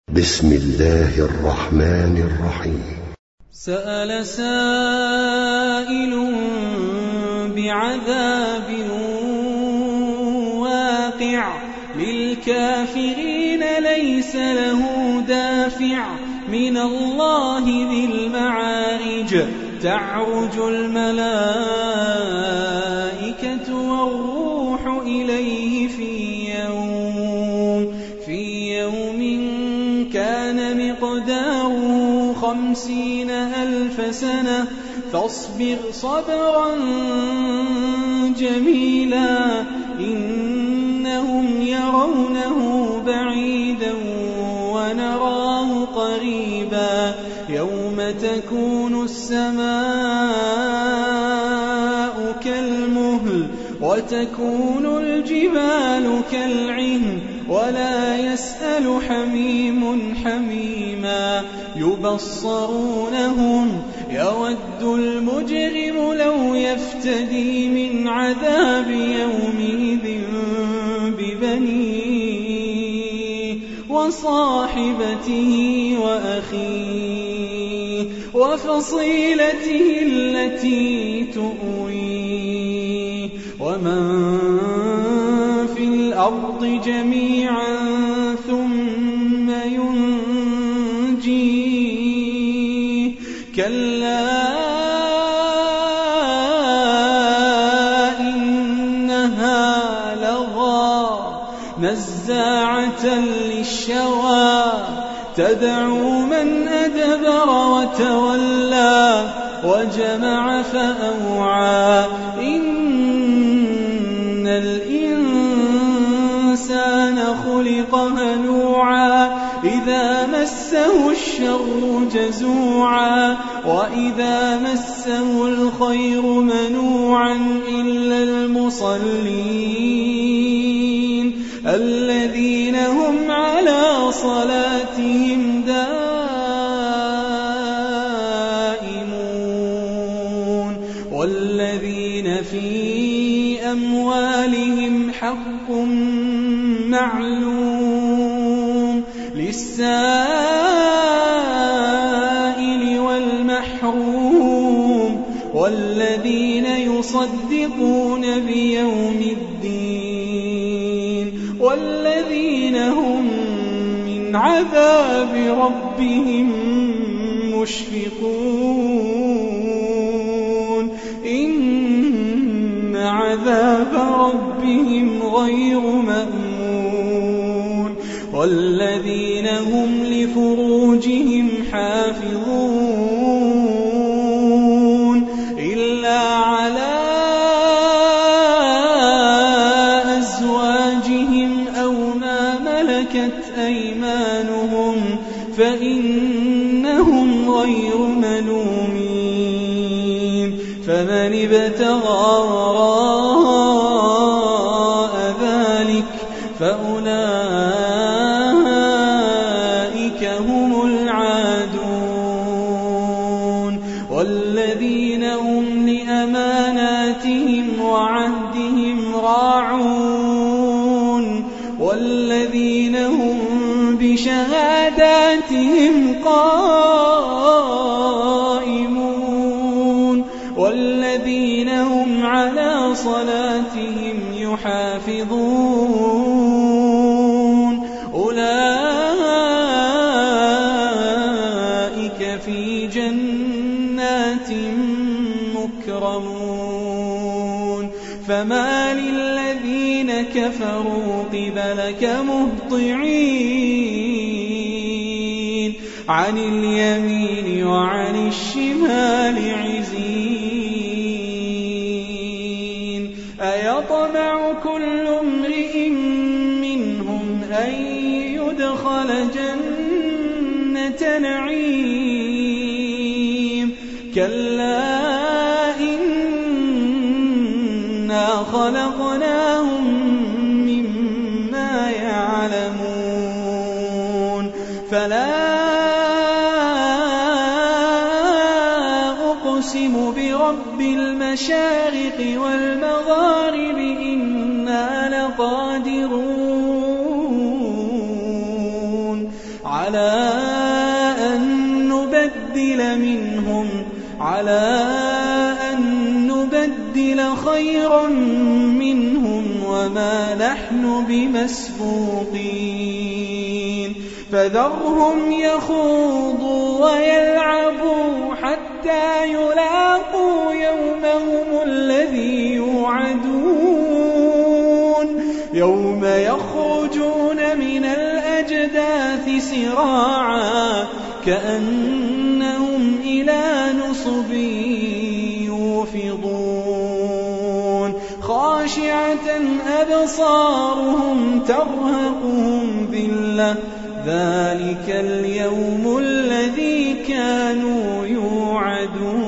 بسم الله الرحمن الرحيم. سأل سائل بعذاب واقع للكافرين ليس له دافع من الله ذي المعارج تعرج الملائكة والروح إليه في يوم كان مقداره 50,000 سنة فاصبر صبرا جميلا إنهم يرونه بعيدا ونراه قريبا يوم تكون السماء كالمهل وتكون الجبال كالعهن ولا يسأل حميم حميما يبصرونهم يود المجرم لو يفتدي من عذاب يومئذ ببنيه وصاحبته وأخيه وفصيلته التي تؤويه ومن في الأرض جميعا ثم ينجيه كلا إنها لظى نزاعة للشوى تدعو من أدبر وتولى وجمع فأوعى إن الإنسان خلق هلوعا إذا مسه الشر جزوعا وإذا مسه الخير منوعا إلا المصلين الذين هم على صلاتهم دائمون والذين في أموالهم حق معلوم للسائل والمحروم والذين يصدقون بيوم الدين والذين هم من عذاب ربهم مشفقون إن عذاب ربهم غير مأمون والذين هم لفروجهم حافظون إلا على أزواجهم أو ما ملكت أيمانهم فإنهم غير ملومين فمن ابتغى وراء ذلك فأولئك هم العادون والذين هم لأماناتهم وعهدهم راعون والذين هم بشهاداتهم قائمون والذين هم على صلاتهم يحافظون أولئك في جنات مكرمون فما للذين كفروا قبلك مهطعين عن اليمين وعن الشمال عزين أيطمع كل امرئ منهم أن يدخل جنة نعيم كلا إنا خلقناهم مما يعلمون فلا أقسم برب المشارق والمغارب إنا لقادرون على أن نبدل خيرا منهم وما نحن بمسبوقين فذرهم يخوضوا ويلعبوا حتى يلاقوا يومهم الذي يوعدون يوم يخرجون من الأجداث سراعا كأنهم إلى نصب يوفضون خاشعة أبصارهم ترهقهم ذلة ذلك اليوم الذي كانوا يوعدون